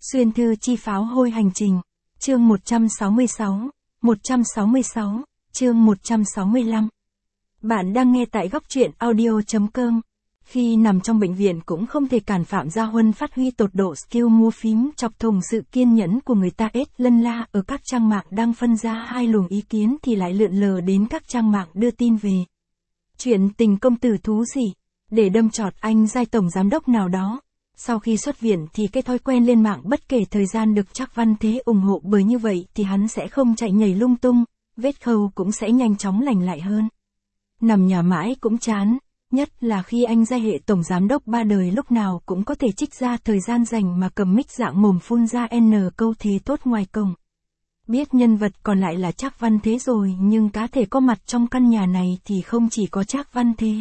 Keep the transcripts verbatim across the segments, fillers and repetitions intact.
Xuyên thư chi pháo hôi hành trình. Chương một trăm sáu mươi sáu, một trăm sáu mươi sáu, chương một trăm sáu mươi lăm. Bạn đang nghe tại góc truyện audio chấm com. Khi nằm trong bệnh viện cũng không thể cản Phạm Gia Huân phát huy tột độ skill mua phím chọc thủng sự kiên nhẫn của người ta. Ết lân la ở các trang mạng đang phân ra hai luồng ý kiến thì lại lượn lờ đến các trang mạng đưa tin về chuyện tình công tử thú gì, để đâm chọt anh giai tổng giám đốc nào đó. Sau khi xuất viện thì cái thói quen lên mạng bất kể thời gian được Trác Văn Thế ủng hộ, bởi như vậy thì hắn sẽ không chạy nhảy lung tung, vết khâu cũng sẽ nhanh chóng lành lại hơn. Nằm nhà mãi cũng chán, nhất là khi anh giai hệ tổng giám đốc ba đời lúc nào cũng có thể trích ra thời gian dành mà cầm mic dạng mồm phun ra n câu thế tốt ngoài cổng. Biết nhân vật còn lại là Trác Văn Thế rồi, nhưng cá thể có mặt trong căn nhà này thì không chỉ có Trác Văn Thế.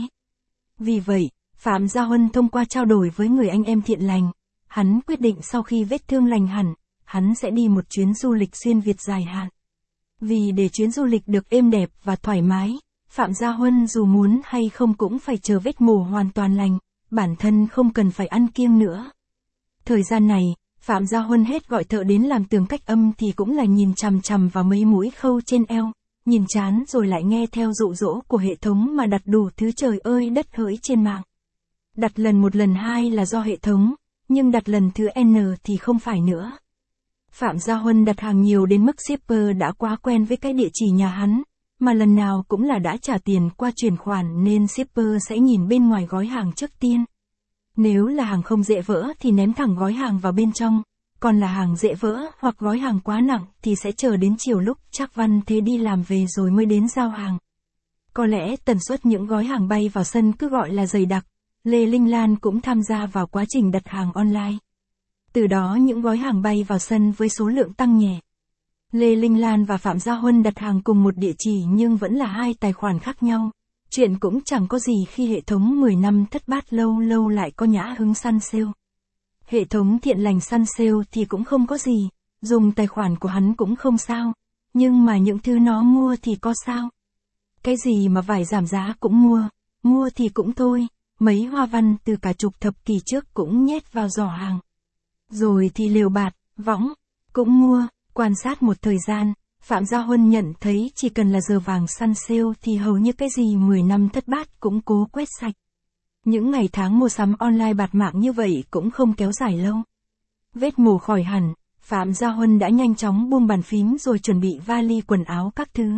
Vì vậy, Phạm Gia Huân thông qua trao đổi với người anh em thiện lành, hắn quyết định sau khi vết thương lành hẳn, hắn sẽ đi một chuyến du lịch xuyên Việt dài hạn. Vì để chuyến du lịch được êm đẹp và thoải mái, Phạm Gia Huân dù muốn hay không cũng phải chờ vết mổ hoàn toàn lành, bản thân không cần phải ăn kiêng nữa. Thời gian này, Phạm Gia Huân hết gọi thợ đến làm tường cách âm thì cũng là nhìn chằm chằm vào mấy mũi khâu trên eo, nhìn chán rồi lại nghe theo dụ dỗ của hệ thống mà đặt đủ thứ trời ơi đất hỡi trên mạng. Đặt lần một lần hai là do hệ thống, nhưng đặt lần thứ N thì không phải nữa. Phạm Gia Huân đặt hàng nhiều đến mức shipper đã quá quen với cái địa chỉ nhà hắn, mà lần nào cũng là đã trả tiền qua chuyển khoản nên shipper sẽ nhìn bên ngoài gói hàng trước tiên. Nếu là hàng không dễ vỡ thì ném thẳng gói hàng vào bên trong, còn là hàng dễ vỡ hoặc gói hàng quá nặng thì sẽ chờ đến chiều lúc Trác Văn Thế đi làm về rồi mới đến giao hàng. Có lẽ tần suất những gói hàng bay vào sân cứ gọi là dày đặc. Lê Linh Lan cũng tham gia vào quá trình đặt hàng online. Từ đó những gói hàng bay vào sân với số lượng tăng nhẹ. Lê Linh Lan và Phạm Gia Huân đặt hàng cùng một địa chỉ nhưng vẫn là hai tài khoản khác nhau. Chuyện cũng chẳng có gì khi hệ thống mười năm thất bát lâu lâu lại có nhã hứng săn sale. Hệ thống thiện lành săn sale thì cũng không có gì, dùng tài khoản của hắn cũng không sao. Nhưng mà những thứ nó mua thì có sao? Cái gì mà vải giảm giá cũng mua, mua thì cũng thôi. Mấy hoa văn từ cả chục thập kỷ trước cũng nhét vào giỏ hàng. Rồi thì liều bạt, võng, cũng mua. Quan sát một thời gian, Phạm Gia Huân nhận thấy chỉ cần là giờ vàng săn sale thì hầu như cái gì mười năm thất bát cũng cố quét sạch. Những ngày tháng mua sắm online bạt mạng như vậy cũng không kéo dài lâu. Vết mổ khỏi hẳn, Phạm Gia Huân đã nhanh chóng buông bàn phím rồi chuẩn bị vali quần áo các thứ.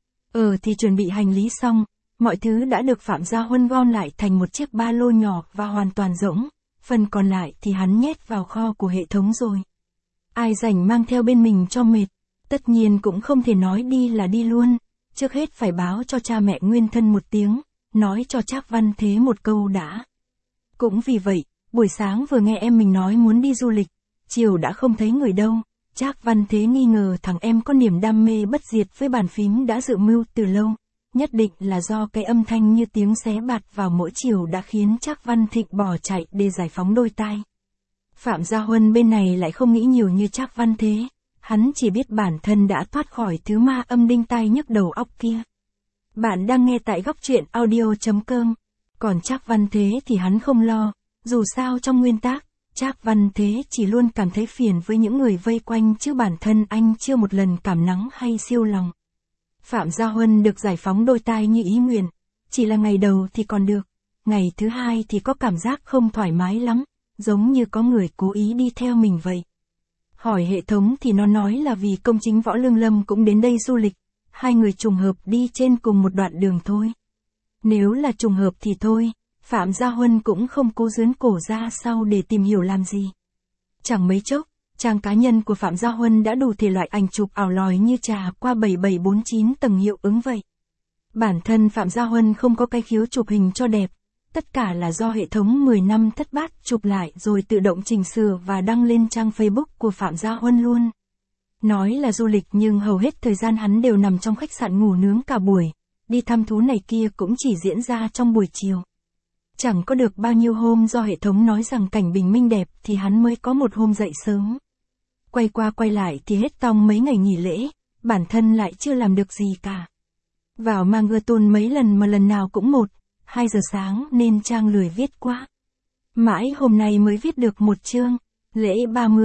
Ờ thì chuẩn bị hành lý xong. Mọi thứ đã được Phạm Gia Huân gom lại thành một chiếc ba lô nhỏ và hoàn toàn rỗng, phần còn lại thì hắn nhét vào kho của hệ thống rồi. Ai rảnh mang theo bên mình cho mệt, tất nhiên cũng không thể nói đi là đi luôn, trước hết phải báo cho cha mẹ nguyên thân một tiếng, nói cho Trác Văn Thế một câu đã. Cũng vì vậy, buổi sáng vừa nghe em mình nói muốn đi du lịch, chiều đã không thấy người đâu, Trác Văn Thế nghi ngờ thằng em có niềm đam mê bất diệt với bàn phím đã dự mưu từ lâu. Nhất định là do cái âm thanh như tiếng xé bạt vào mỗi chiều đã khiến Trác Văn Thịnh bỏ chạy để giải phóng đôi tai. Phạm Gia Huân bên này lại không nghĩ nhiều như Trác Văn Thế, hắn chỉ biết bản thân đã thoát khỏi thứ ma âm đinh tai nhức đầu óc kia. Bạn đang nghe tại góc truyện audio chấm com, còn Trác Văn Thế thì hắn không lo, dù sao trong nguyên tắc, Trác Văn Thế chỉ luôn cảm thấy phiền với những người vây quanh chứ bản thân anh chưa một lần cảm nắng hay siêu lòng. Phạm Gia Huân được giải phóng đôi tai như ý nguyện, chỉ là ngày đầu thì còn được, ngày thứ hai thì có cảm giác không thoải mái lắm, giống như có người cố ý đi theo mình vậy. Hỏi hệ thống thì nó nói là vì công chính Võ Lương Lâm cũng đến đây du lịch, hai người trùng hợp đi trên cùng một đoạn đường thôi. Nếu là trùng hợp thì thôi, Phạm Gia Huân cũng không cố dướn cổ ra sau để tìm hiểu làm gì. Chẳng mấy chốc, trang cá nhân của Phạm Gia Huân đã đủ thể loại ảnh chụp ảo lòi như trà qua bảy bảy bốn chín tầng hiệu ứng vậy. Bản thân Phạm Gia Huân không có cái khiếu chụp hình cho đẹp, tất cả là do hệ thống mười năm thất bát chụp lại rồi tự động chỉnh sửa và đăng lên trang Facebook của Phạm Gia Huân luôn. Nói là du lịch nhưng hầu hết thời gian hắn đều nằm trong khách sạn ngủ nướng cả buổi, đi thăm thú này kia cũng chỉ diễn ra trong buổi chiều. Chẳng có được bao nhiêu hôm do hệ thống nói rằng cảnh bình minh đẹp thì hắn mới có một hôm dậy sớm. Quay qua quay lại thì hết tong mấy ngày nghỉ lễ, bản thân lại chưa làm được gì cả. Vào mang gơ tôn mấy lần mà lần nào cũng một, hai giờ sáng nên trang lười viết quá. Mãi hôm nay mới viết được một chương, lễ ba mươi,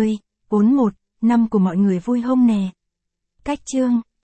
bốn một, năm của mọi người vui hông nè? Cách chương